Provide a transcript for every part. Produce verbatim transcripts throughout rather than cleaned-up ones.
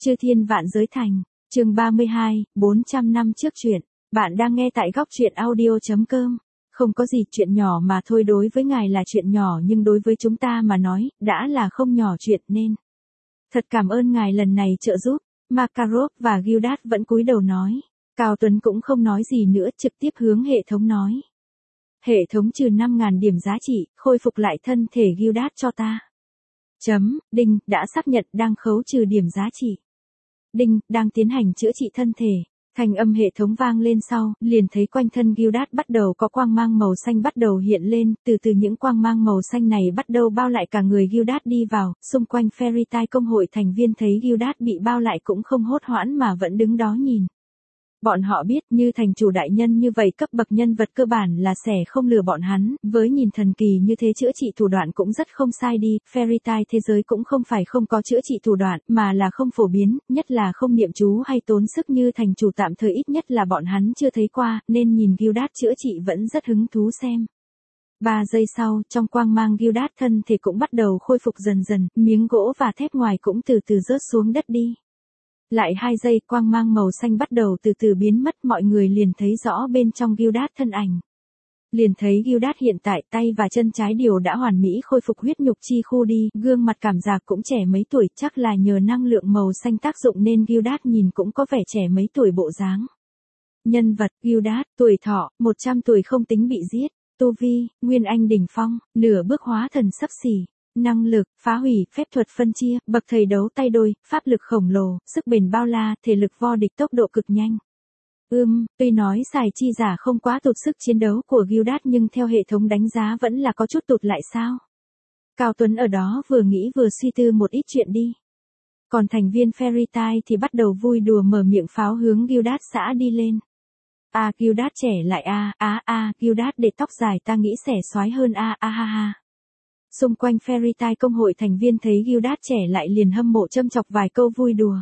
Chư thiên vạn giới thành, chương ba mươi hai, bốn trăm năm trước truyện. Bạn đang nghe tại góc truyện audio.com. Không có gì, chuyện nhỏ mà thôi, đối với ngài là chuyện nhỏ nhưng đối với chúng ta mà nói, đã là không nhỏ chuyện nên. Thật cảm ơn ngài lần này trợ giúp. Makarov và Gildas vẫn cúi đầu nói. Cao Tuấn cũng không nói gì nữa, trực tiếp hướng hệ thống nói. Hệ thống trừ năm nghìn điểm giá trị, khôi phục lại thân thể Gildas cho ta. Chấm, đinh, đã xác nhận, đang khấu trừ điểm giá trị. Đinh, đang tiến hành chữa trị thân thể. Thanh âm hệ thống vang lên sau, liền thấy quanh thân Gildas bắt đầu có quang mang màu xanh bắt đầu hiện lên, từ từ những quang mang màu xanh này bắt đầu bao lại cả người Gildas đi vào, xung quanh Fairytale công hội thành viên thấy Gildas bị bao lại cũng không hốt hoãn mà vẫn đứng đó nhìn. Bọn họ biết như thành chủ đại nhân như vậy cấp bậc nhân vật cơ bản là sẽ không lừa bọn hắn, với nhìn thần kỳ như thế chữa trị thủ đoạn cũng rất không sai đi, Fairytale thế giới cũng không phải không có chữa trị thủ đoạn, mà là không phổ biến, nhất là không niệm chú hay tốn sức như thành chủ tạm thời ít nhất là bọn hắn chưa thấy qua, nên nhìn Gildas chữa trị vẫn rất hứng thú xem. Ba giây sau, trong quang mang Gildas thân thể cũng bắt đầu khôi phục dần dần, miếng gỗ và thép ngoài cũng từ từ rớt xuống đất đi. Lại hai giây, quang mang màu xanh bắt đầu từ từ biến mất, mọi người liền thấy rõ bên trong Gildas thân ảnh. Liền thấy Gildas hiện tại tay và chân trái đều đã hoàn mỹ khôi phục huyết nhục chi khu đi, gương mặt cảm giác cũng trẻ mấy tuổi, chắc là nhờ năng lượng màu xanh tác dụng nên Gildas nhìn cũng có vẻ trẻ mấy tuổi bộ dáng. Nhân vật, Gildas, tuổi thọ, một trăm tuổi không tính bị giết, tu vi, Nguyên Anh đỉnh phong, nửa bước hóa thần sắp xỉ. Năng lực, phá hủy, phép thuật phân chia, bậc thầy đấu tay đôi, pháp lực khổng lồ, sức bền bao la, thể lực vo địch tốc độ cực nhanh. Ưm, tuy nói xài chi giả không quá tụt sức chiến đấu của Gildas nhưng theo hệ thống đánh giá vẫn là có chút tụt lại sao. Cao Tuấn ở đó vừa nghĩ vừa suy tư một ít chuyện đi. Còn thành viên Fairytale thì bắt đầu vui đùa mở miệng pháo hướng Gildas xã đi lên. A à, Gildas trẻ lại a, á a, Gildas để tóc dài ta nghĩ xẻ xoái hơn a, a ha ha. Xung quanh Fairytale công hội thành viên thấy Gildas trẻ lại liền hâm mộ châm chọc vài câu vui đùa.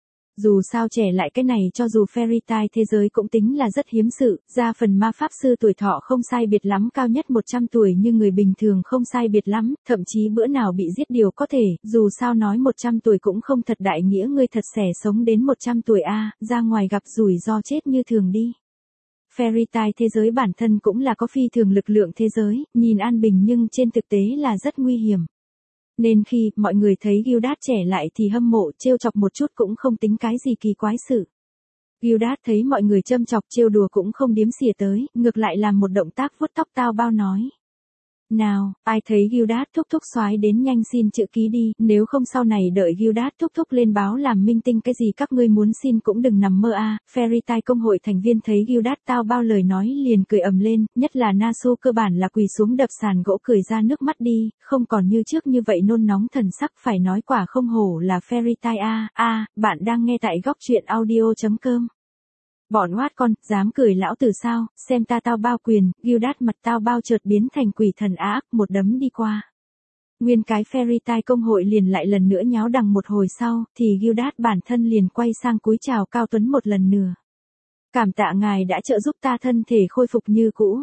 Dù sao trẻ lại cái này cho dù Fairytale thế giới cũng tính là rất hiếm sự, ra phần ma pháp sư tuổi thọ không sai biệt lắm cao nhất một trăm tuổi nhưng người bình thường không sai biệt lắm, thậm chí bữa nào bị giết đều có thể, dù sao nói một trăm tuổi cũng không thật đại nghĩa ngươi thật xẻ sống đến một trăm tuổi a, ra ngoài gặp rủi ro chết như thường đi. Fairytale thế giới bản thân cũng là có phi thường lực lượng thế giới, nhìn an bình nhưng trên thực tế là rất nguy hiểm. Nên khi mọi người thấy Gildas trẻ lại thì hâm mộ trêu chọc một chút cũng không tính cái gì kỳ quái sự. Gildas thấy mọi người châm chọc trêu đùa cũng không điếm xỉa tới, ngược lại làm một động tác vuốt tóc tao bao nói. Nào, ai thấy Gildas thúc thúc soái đến nhanh xin chữ ký đi, nếu không sau này đợi Gildas thúc thúc lên báo làm minh tinh cái gì các ngươi muốn xin cũng đừng nằm mơ a. À. Fairytale công hội thành viên thấy Gildas tao bao lời nói liền cười ầm lên, nhất là Nasu cơ bản là quỳ xuống đập sàn gỗ cười ra nước mắt đi, không còn như trước như vậy nôn nóng thần sắc, phải nói quả không hổ là Fairytale a. A, à, bạn đang nghe tại góc truyện audio.com. Bọn oát con, dám cười lão tử sao, xem ta tao bao quyền, Gildas mặt tao bao chợt biến thành quỷ thần á ác, một đấm đi qua. Nguyên cái Fairytale công hội liền lại lần nữa nháo đằng một hồi sau, thì Gildas bản thân liền quay sang cúi chào Cao Tuấn một lần nữa. Cảm tạ ngài đã trợ giúp ta thân thể khôi phục như cũ.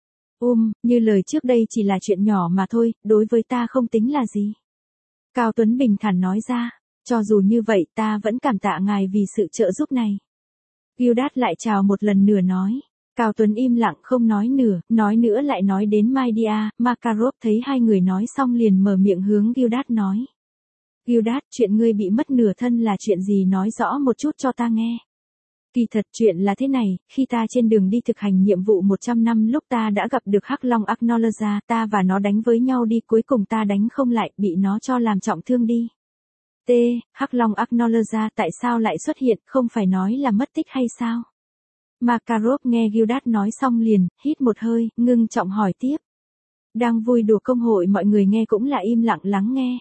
Um, như lời trước đây chỉ là chuyện nhỏ mà thôi, đối với ta không tính là gì. Cao Tuấn bình thản nói ra, cho dù như vậy ta vẫn cảm tạ ngài vì sự trợ giúp này. Gildas lại chào một lần nữa nói. Cao Tuấn im lặng không nói nữa, nói nữa lại nói đến Mydia, Makarov thấy hai người nói xong liền mở miệng hướng Gildas nói. Gildas, chuyện ngươi bị mất nửa thân là chuyện gì nói rõ một chút cho ta nghe. Kỳ thật chuyện là thế này, khi ta trên đường đi thực hành nhiệm vụ một trăm năm lúc ta đã gặp được Hắc Long Acknowledge, ta và nó đánh với nhau đi cuối cùng ta đánh không lại, bị nó cho làm trọng thương đi. T. Hắc Long Acknowledge tại sao lại xuất hiện, không phải nói là mất tích hay sao? Makarov nghe Gildas nói xong liền, hít một hơi, ngưng trọng hỏi tiếp. Đang vui đùa công hội mọi người nghe cũng là im lặng lắng nghe.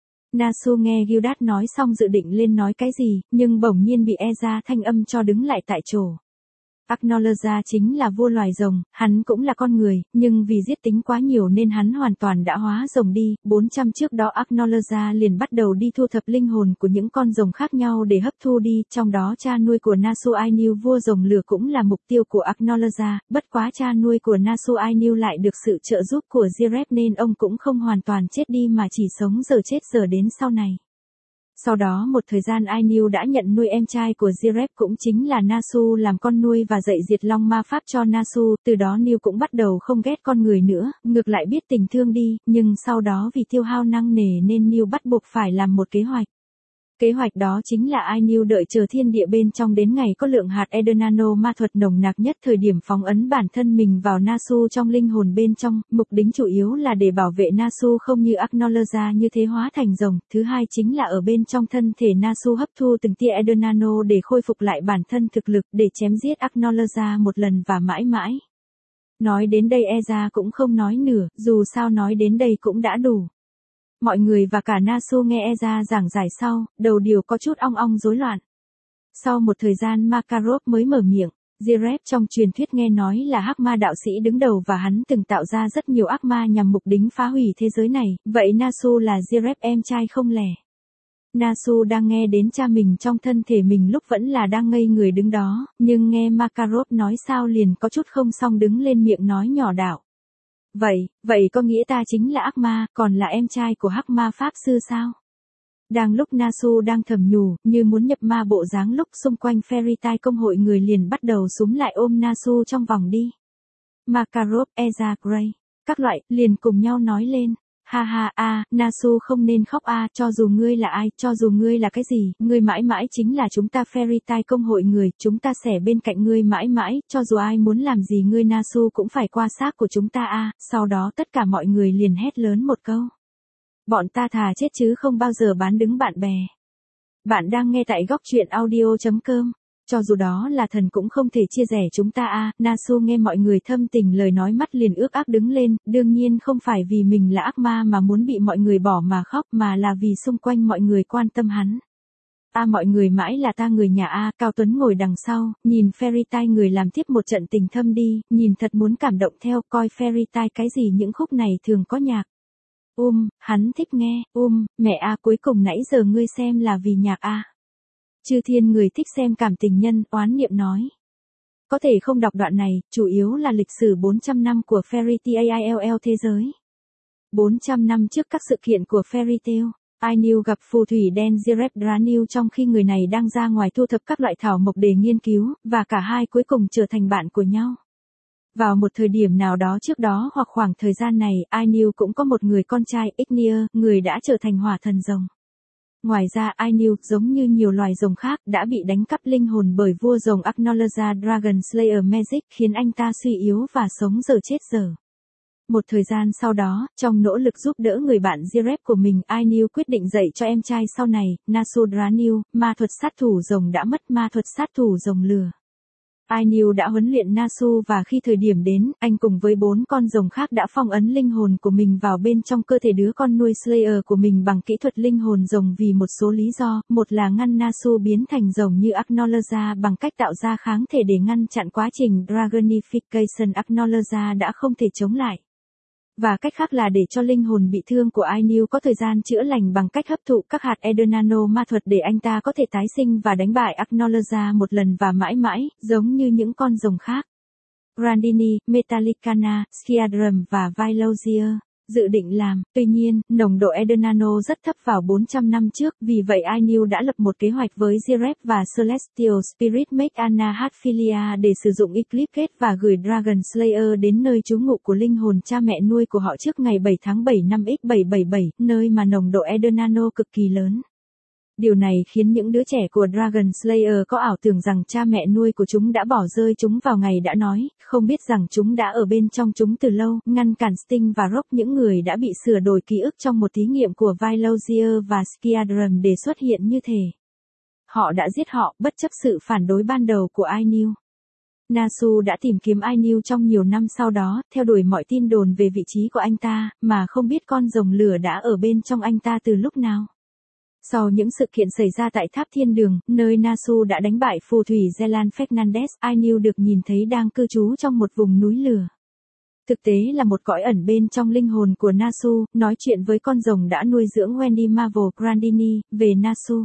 Nasu nghe Gildas nói xong dự định lên nói cái gì, nhưng bỗng nhiên bị Eza thanh âm cho đứng lại tại chỗ. Acknowledge chính là vua loài rồng, hắn cũng là con người, nhưng vì giết tính quá nhiều nên hắn hoàn toàn đã hóa rồng đi, bốn trăm trước đó Acknowledge liền bắt đầu đi thu thập linh hồn của những con rồng khác nhau để hấp thu đi, trong đó cha nuôi của Nasu Ainul vua rồng lửa cũng là mục tiêu của Acknowledge, bất quá cha nuôi của Nasu Ainul lại được sự trợ giúp của Jirep nên ông cũng không hoàn toàn chết đi mà chỉ sống giờ chết giờ đến sau này. Sau đó một thời gian Ainew đã nhận nuôi em trai của Zirep cũng chính là Nasu làm con nuôi và dạy diệt long ma pháp cho Nasu, từ đó Neil cũng bắt đầu không ghét con người nữa, ngược lại biết tình thương đi, nhưng sau đó vì tiêu hao năng nề nên Neil bắt buộc phải làm một kế hoạch. Kế hoạch đó chính là Ainew đợi chờ thiên địa bên trong đến ngày có lượng hạt Edernano ma thuật nồng nặc nhất thời điểm phóng ấn bản thân mình vào Nasu trong linh hồn bên trong, mục đích chủ yếu là để bảo vệ Nasu không như Agnoloza như thế hóa thành rồng, thứ hai chính là ở bên trong thân thể Nasu hấp thu từng tia Edernano để khôi phục lại bản thân thực lực để chém giết Agnoloza một lần và mãi mãi. Nói đến đây Eza cũng không nói nữa, dù sao nói đến đây cũng đã đủ. Mọi người và cả Nasu nghe Eza giảng giải sau, đầu đều có chút ong ong rối loạn. Sau một thời gian Makarov mới mở miệng, Zirep trong truyền thuyết nghe nói là hắc ma đạo sĩ đứng đầu và hắn từng tạo ra rất nhiều ác ma nhằm mục đích phá hủy thế giới này, vậy Nasu là Zirep em trai không lẻ. Nasu đang nghe đến cha mình trong thân thể mình lúc vẫn là đang ngây người đứng đó, nhưng nghe Makarov nói sao liền có chút không xong đứng lên miệng nói nhỏ đạo. Vậy, vậy có nghĩa ta chính là ác ma, còn là em trai của hắc ma pháp sư sao? Đang lúc Nasu đang thầm nhủ, như muốn nhập ma bộ dáng lúc xung quanh Fairy Tail công hội người liền bắt đầu xúm lại ôm Nasu trong vòng đi. Makarov, Eza Gray, các loại, liền cùng nhau nói lên. Ha ha a, Nasu không nên khóc a, cho dù ngươi là ai, cho dù ngươi là cái gì, ngươi mãi mãi chính là chúng ta Fairy Tail công hội người, chúng ta sẽ bên cạnh ngươi mãi mãi, cho dù ai muốn làm gì ngươi Nasu cũng phải qua xác của chúng ta a. Sau đó tất cả mọi người liền hét lớn một câu. Bọn ta thà chết chứ không bao giờ bán đứng bạn bè. Bạn đang nghe tại góc truyện audio chấm com. Cho dù đó là thần cũng không thể chia rẽ chúng ta a. Nasu nghe mọi người thâm tình lời nói mắt liền ước ác đứng lên, đương nhiên không phải vì mình là ác ma mà muốn bị mọi người bỏ mà khóc mà là vì xung quanh mọi người quan tâm hắn. A mọi người mãi là ta người nhà A, Cao Tuấn ngồi đằng sau, nhìn Fairy Tail người làm tiếp một trận tình thâm đi, nhìn thật muốn cảm động theo, coi Fairy Tail cái gì những khúc này thường có nhạc. Um, hắn thích nghe, um, mẹ A cuối cùng nãy giờ ngươi xem là vì nhạc A. Chư thiên người thích xem cảm tình nhân, oán niệm nói. Có thể không đọc đoạn này, chủ yếu là lịch sử bốn trăm năm của Fairy Tail thế giới. bốn trăm năm trước các sự kiện của Fairy Tail, Ainew gặp phù thủy đen Zirep Draniel trong khi người này đang ra ngoài thu thập các loại thảo mộc để nghiên cứu, và cả hai cuối cùng trở thành bạn của nhau. Vào một thời điểm nào đó trước đó hoặc khoảng thời gian này, Ainew cũng có một người con trai Ignir, người đã trở thành hỏa thần rồng. Ngoài ra Ainew, giống như nhiều loài rồng khác, đã bị đánh cắp linh hồn bởi vua rồng Agnoloza Dragon Slayer Magic khiến anh ta suy yếu và sống dở chết dở. Một thời gian sau đó, trong nỗ lực giúp đỡ người bạn Zirep của mình, Ainew quyết định dạy cho em trai sau này, Nasu Draniel, ma thuật sát thủ rồng đã mất ma thuật sát thủ rồng lửa. Ainew đã huấn luyện Nasu và khi thời điểm đến, anh cùng với bốn con rồng khác đã phong ấn linh hồn của mình vào bên trong cơ thể đứa con nuôi Slayer của mình bằng kỹ thuật linh hồn rồng vì một số lý do, một là ngăn Nasu biến thành rồng như Agnoloza bằng cách tạo ra kháng thể để ngăn chặn quá trình Dragonification Agnoloza đã không thể chống lại. Và cách khác là để cho linh hồn bị thương của Ainew có thời gian chữa lành bằng cách hấp thụ các hạt Edernano ma thuật để anh ta có thể tái sinh và đánh bại Agnoloza một lần và mãi mãi, giống như những con rồng khác. Grandini, Metallicana, Skiadrum và Vailozier dự định làm, tuy nhiên, nồng độ Edernano rất thấp vào bốn trăm năm trước, vì vậy Ainew đã lập một kế hoạch với Zirep và Celestial Spirit Make Anna Hatfilia để sử dụng Eclipse Gate và gửi Dragon Slayer đến nơi trú ngụ của linh hồn cha mẹ nuôi của họ trước ngày bảy tháng bảy năm X bảy bảy bảy, nơi mà nồng độ Edernano cực kỳ lớn. Điều này khiến những đứa trẻ của Dragon Slayer có ảo tưởng rằng cha mẹ nuôi của chúng đã bỏ rơi chúng vào ngày đã nói, không biết rằng chúng đã ở bên trong chúng từ lâu, ngăn cản Sting và Rock những người đã bị sửa đổi ký ức trong một thí nghiệm của Vailozier và Skiadrum để xuất hiện như thể. Họ đã giết họ, bất chấp sự phản đối ban đầu của Ainew. Nasu đã tìm kiếm Ainew trong nhiều năm sau đó, theo đuổi mọi tin đồn về vị trí của anh ta, mà không biết con rồng lửa đã ở bên trong anh ta từ lúc nào. Sau những sự kiện xảy ra tại Tháp Thiên Đường, nơi Nasu đã đánh bại phù thủy Zelan Fernandez, Ainew được nhìn thấy đang cư trú trong một vùng núi lửa. Thực tế là một cõi ẩn bên trong linh hồn của Nasu, nói chuyện với con rồng đã nuôi dưỡng Wendy Marvel Grandini, về Nasu.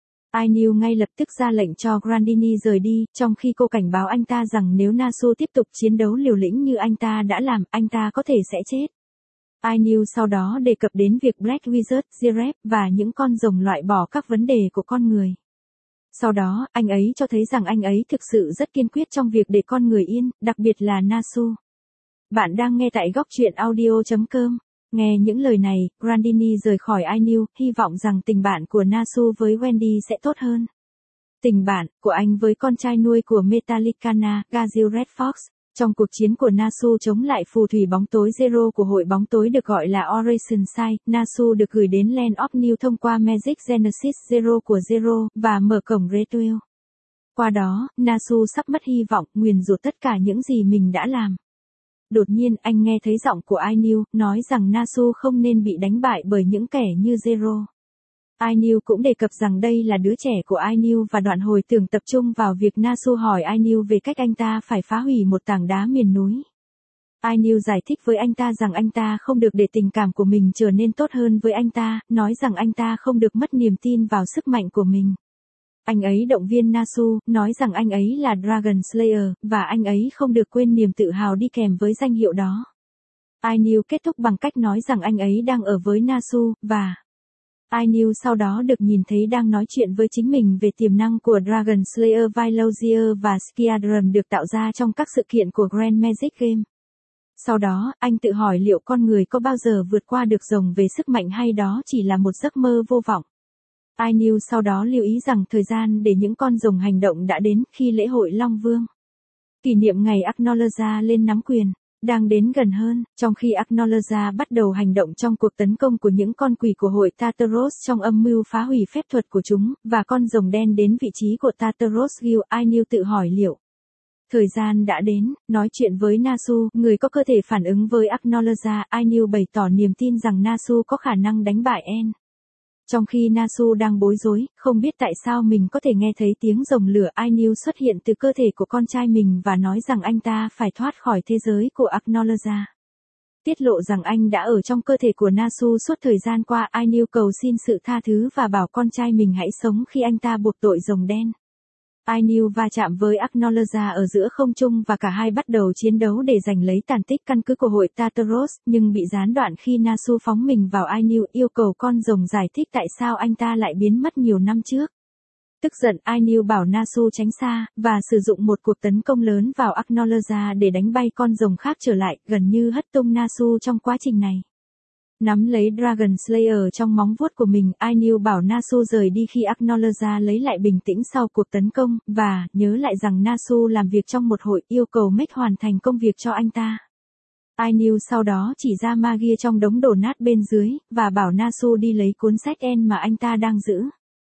Ainew ngay lập tức ra lệnh cho Grandini rời đi, trong khi cô cảnh báo anh ta rằng nếu Nasu tiếp tục chiến đấu liều lĩnh như anh ta đã làm, anh ta có thể sẽ chết. iNews sau đó đề cập đến việc Black Wizard, Giraffe và những con rồng loại bỏ các vấn đề của con người. Sau đó, anh ấy cho thấy rằng anh ấy thực sự rất kiên quyết trong việc để con người yên, đặc biệt là Nasu. Bạn đang nghe tại góc truyện audio chấm com. Nghe những lời này, Grandini rời khỏi iNews, hy vọng rằng tình bạn của Nasu với Wendy sẽ tốt hơn. Tình bạn của anh với con trai nuôi của Metallicana, Gazil Red Fox, trong cuộc chiến của Nasu chống lại phù thủy bóng tối Zero của hội bóng tối được gọi là Operation Sai, Nasu được gửi đến Land of New thông qua Magic Genesis Zero của Zero, và mở cổng Ritual. Qua đó, Nasu sắp mất hy vọng, nguyền rủa tất cả những gì mình đã làm. Đột nhiên anh nghe thấy giọng của iNews, nói rằng Nasu không nên bị đánh bại bởi những kẻ như Zero. iNews cũng đề cập rằng đây là đứa trẻ của iNews và đoạn hồi tưởng tập trung vào việc Nasu hỏi iNews về cách anh ta phải phá hủy một tảng đá miền núi. iNews giải thích với anh ta rằng anh ta không được để tình cảm của mình trở nên tốt hơn với anh ta, nói rằng anh ta không được mất niềm tin vào sức mạnh của mình. Anh ấy động viên Nasu, nói rằng anh ấy là Dragon Slayer, và anh ấy không được quên niềm tự hào đi kèm với danh hiệu đó. iNews kết thúc bằng cách nói rằng anh ấy đang ở với Nasu, và iNews sau đó được nhìn thấy đang nói chuyện với chính mình về tiềm năng của Dragon Slayer Vailogier và Skiadron được tạo ra trong các sự kiện của Grand Magic Game. Sau đó, anh tự hỏi liệu con người có bao giờ vượt qua được rồng về sức mạnh hay đó chỉ là một giấc mơ vô vọng. iNews sau đó lưu ý rằng thời gian để những con rồng hành động đã đến khi lễ hội Long Vương. Kỷ niệm ngày Acknowledge lên nắm quyền đang đến gần hơn, trong khi Acknowledge bắt đầu hành động trong cuộc tấn công của những con quỷ của hội Tartaros trong âm mưu phá hủy phép thuật của chúng, và con rồng đen đến vị trí của Tartaros Guild. iNews tự hỏi liệu thời gian đã đến, nói chuyện với Nasu, người có cơ thể phản ứng với Acknowledge. iNews bày tỏ niềm tin rằng Nasu có khả năng đánh bại En. Trong khi Nasu đang bối rối, không biết tại sao mình có thể nghe thấy tiếng rồng lửa, iNews xuất hiện từ cơ thể của con trai mình và nói rằng anh ta phải thoát khỏi thế giới của Acknowledge. Tiết lộ rằng anh đã ở trong cơ thể của Nasu suốt thời gian qua, iNews cầu xin sự tha thứ và bảo con trai mình hãy sống khi anh ta buộc tội rồng đen. iNews va chạm với Acknowledge ở giữa không trung và cả hai bắt đầu chiến đấu để giành lấy tàn tích căn cứ của hội Tartaros, nhưng bị gián đoạn khi Nasu phóng mình vào. iNews yêu cầu con rồng giải thích tại sao anh ta lại biến mất nhiều năm trước. Tức giận, iNews bảo Nasu tránh xa, và sử dụng một cuộc tấn công lớn vào Acknowledge để đánh bay con rồng khác trở lại, gần như hất tung Nasu trong quá trình này. Nắm lấy Dragon Slayer trong móng vuốt của mình, iNews bảo Nasu rời đi khi Acknowledge lấy lại bình tĩnh sau cuộc tấn công, và nhớ lại rằng Nasu làm việc trong một hội, yêu cầu Meg hoàn thành công việc cho anh ta. iNews sau đó chỉ ra Magia trong đống đổ nát bên dưới, và bảo Nasu đi lấy cuốn sách En mà anh ta đang giữ.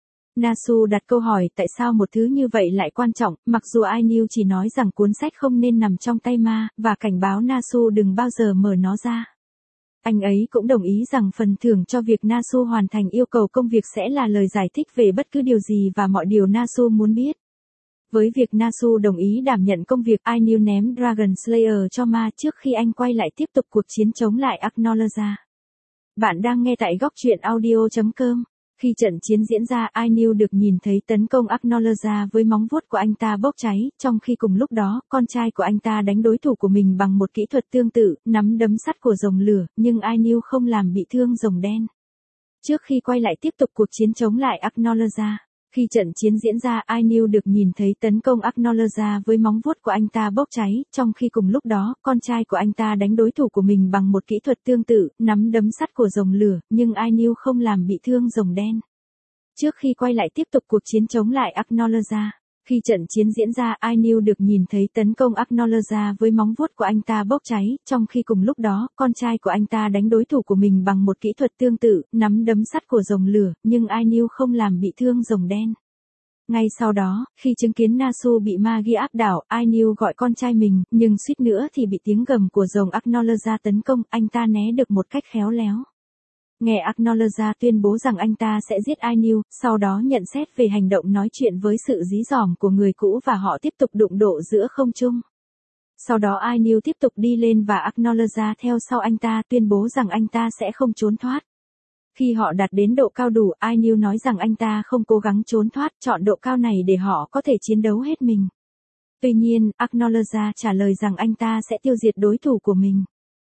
Nasu đặt câu hỏi tại sao một thứ như vậy lại quan trọng, mặc dù iNews chỉ nói rằng cuốn sách không nên nằm trong tay ma, và cảnh báo Nasu đừng bao giờ mở nó ra. Anh ấy cũng đồng ý rằng phần thưởng cho việc Nasu hoàn thành yêu cầu công việc sẽ là lời giải thích về bất cứ điều gì và mọi điều Nasu muốn biết. Với việc Nasu đồng ý đảm nhận công việc, iNews ném Dragon Slayer cho ma trước khi anh quay lại tiếp tục cuộc chiến chống lại Acknowledge. Bạn đang nghe tại góc truyện audio chấm com. Khi trận chiến diễn ra, iNews được nhìn thấy tấn công Acknowledge với móng vuốt của anh ta bốc cháy, trong khi cùng lúc đó, con trai của anh ta đánh đối thủ của mình bằng một kỹ thuật tương tự, nắm đấm sắt của rồng lửa, nhưng iNews không làm bị thương rồng đen. Trước khi quay lại tiếp tục cuộc chiến chống lại Acknowledge, khi trận chiến diễn ra, iNews được nhìn thấy tấn công Acknowledge với móng vuốt của anh ta bốc cháy, trong khi cùng lúc đó, con trai của anh ta đánh đối thủ của mình bằng một kỹ thuật tương tự, nắm đấm sắt của rồng lửa, nhưng iNews không làm bị thương rồng đen. Trước khi quay lại tiếp tục cuộc chiến chống lại Acknowledge, khi trận chiến diễn ra, iNews được nhìn thấy tấn công Acknowledge với móng vuốt của anh ta bốc cháy, trong khi cùng lúc đó, con trai của anh ta đánh đối thủ của mình bằng một kỹ thuật tương tự, nắm đấm sắt của rồng lửa, nhưng iNews không làm bị thương rồng đen. Ngay sau đó, khi chứng kiến Nasu bị Magia áp đảo, iNews gọi con trai mình, nhưng suýt nữa thì bị tiếng gầm của rồng Acknowledge tấn công, anh ta né được một cách khéo léo. Nghe Acknowledge tuyên bố rằng anh ta sẽ giết iNews, sau đó nhận xét về hành động nói chuyện với sự dí dỏm của người cũ và họ tiếp tục đụng độ giữa không trung. Sau đó iNews tiếp tục đi lên và Acknowledge theo sau anh ta tuyên bố rằng anh ta sẽ không trốn thoát. Khi họ đạt đến độ cao đủ, iNews nói rằng anh ta không cố gắng trốn thoát, chọn độ cao này để họ có thể chiến đấu hết mình. Tuy nhiên, Acknowledge trả lời rằng anh ta sẽ tiêu diệt đối thủ của mình.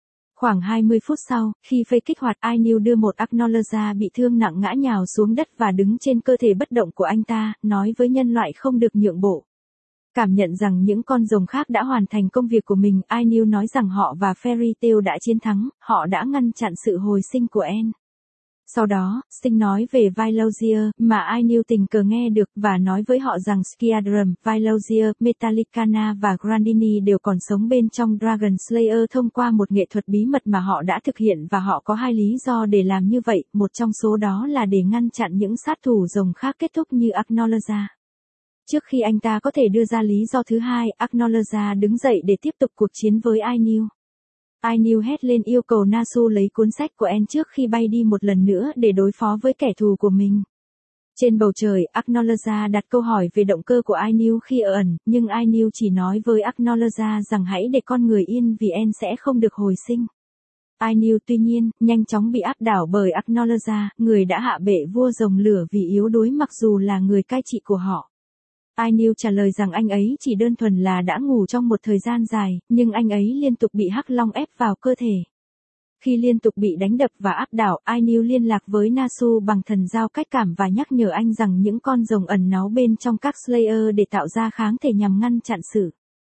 Khoảng hai mươi phút sau, khi phây kích hoạt, Ainew đưa một Acknowledge bị thương nặng ngã nhào xuống đất và đứng trên cơ thể bất động của anh ta, nói với nhân loại không được nhượng bộ. Cảm nhận rằng những con rồng khác đã hoàn thành công việc của mình, Ainew nói rằng họ và Fairy Tail đã chiến thắng, họ đã ngăn chặn sự hồi sinh của Anne. Sau đó, Sting nói về Vailozier, mà Ainew tình cờ nghe được, và nói với họ rằng Skiadrum, Vailozier, Metallicana và Grandini đều còn sống bên trong Dragon Slayer thông qua một nghệ thuật bí mật mà họ đã thực hiện, và họ có hai lý do để làm như vậy, một trong số đó là để ngăn chặn những sát thủ rồng khác kết thúc như Acknowledge. Trước khi anh ta có thể đưa ra lý do thứ hai, Acknowledge đứng dậy để tiếp tục cuộc chiến với Ainew. Ainew hét lên yêu cầu Nasu lấy cuốn sách của Anne trước khi bay đi một lần nữa để đối phó với kẻ thù của mình. Trên bầu trời, Acknowledge đặt câu hỏi về động cơ của Ainew khi ở ẩn, nhưng Ainew chỉ nói với Acknowledge rằng hãy để con người yên vì Anne sẽ không được hồi sinh. Ainew tuy nhiên, nhanh chóng bị áp đảo bởi Acknowledge, người đã hạ bệ vua rồng lửa vì yếu đuối mặc dù là người cai trị của họ. Ainew trả lời rằng anh ấy chỉ đơn thuần là đã ngủ trong một thời gian dài, nhưng anh ấy liên tục bị hắc long ép vào cơ thể. Khi liên tục bị đánh đập và áp đảo, Ainew liên lạc với Nasu bằng thần giao cách cảm và nhắc nhở anh rằng những con rồng ẩn náu bên trong các Slayer để tạo ra kháng thể nhằm ngăn chặn sự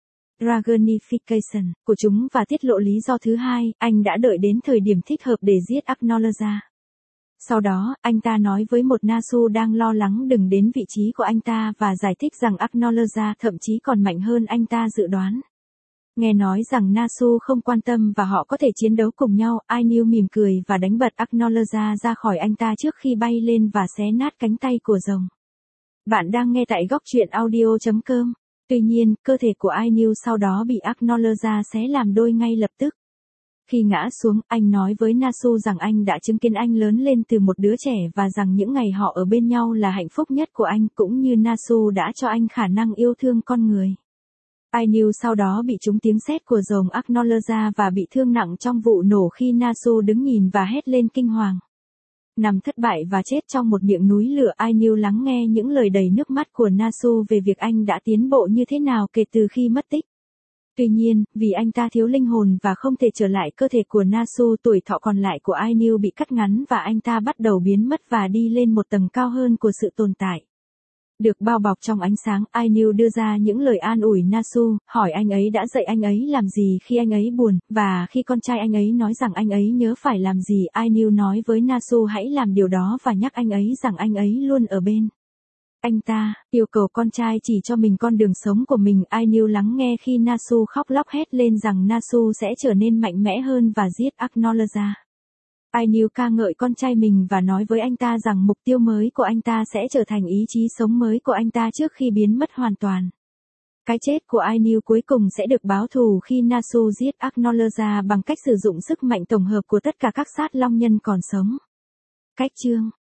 Dragonification của chúng và tiết lộ lý do thứ hai, anh đã đợi đến thời điểm thích hợp để giết Acknowledge. Sau đó, anh ta nói với một Nasu đang lo lắng đừng đến vị trí của anh ta và giải thích rằng Acknowledge thậm chí còn mạnh hơn anh ta dự đoán. Nghe nói rằng Nasu không quan tâm và họ có thể chiến đấu cùng nhau, Ainew mỉm cười và đánh bật Acknowledge ra khỏi anh ta trước khi bay lên và xé nát cánh tay của rồng. Bạn đang nghe tại góc truyện audio chấm com. Tuy nhiên, cơ thể của Ainew sau đó bị Acknowledge xé làm đôi ngay lập tức. Khi ngã xuống, anh nói với Nasu rằng anh đã chứng kiến anh lớn lên từ một đứa trẻ và rằng những ngày họ ở bên nhau là hạnh phúc nhất của anh, cũng như Nasu đã cho anh khả năng yêu thương con người. Ainew sau đó bị trúng tiếng sét của rồng Acknowledge và bị thương nặng trong vụ nổ khi Nasu đứng nhìn và hét lên kinh hoàng. Nằm thất bại và chết trong một miệng núi lửa, Ainew lắng nghe những lời đầy nước mắt của Nasu về việc anh đã tiến bộ như thế nào kể từ khi mất tích. Tuy nhiên, vì anh ta thiếu linh hồn và không thể trở lại cơ thể của Nasu, tuổi thọ còn lại của Ainew bị cắt ngắn và anh ta bắt đầu biến mất và đi lên một tầng cao hơn của sự tồn tại. Được bao bọc trong ánh sáng, Ainew đưa ra những lời an ủi Nasu, hỏi anh ấy đã dạy anh ấy làm gì khi anh ấy buồn, và khi con trai anh ấy nói rằng anh ấy nhớ phải làm gì, Ainew nói với Nasu hãy làm điều đó và nhắc anh ấy rằng anh ấy luôn ở bên anh ta, yêu cầu con trai chỉ cho mình con đường sống của mình. Ainew lắng nghe khi Nasu khóc lóc hét lên rằng Nasu sẽ trở nên mạnh mẽ hơn và giết Acknowledge. Ainew ca ngợi con trai mình và nói với anh ta rằng mục tiêu mới của anh ta sẽ trở thành ý chí sống mới của anh ta trước khi biến mất hoàn toàn. Cái chết của Ainew cuối cùng sẽ được báo thù khi Nasu giết Acknowledge bằng cách sử dụng sức mạnh tổng hợp của tất cả các sát long nhân còn sống. Cách chương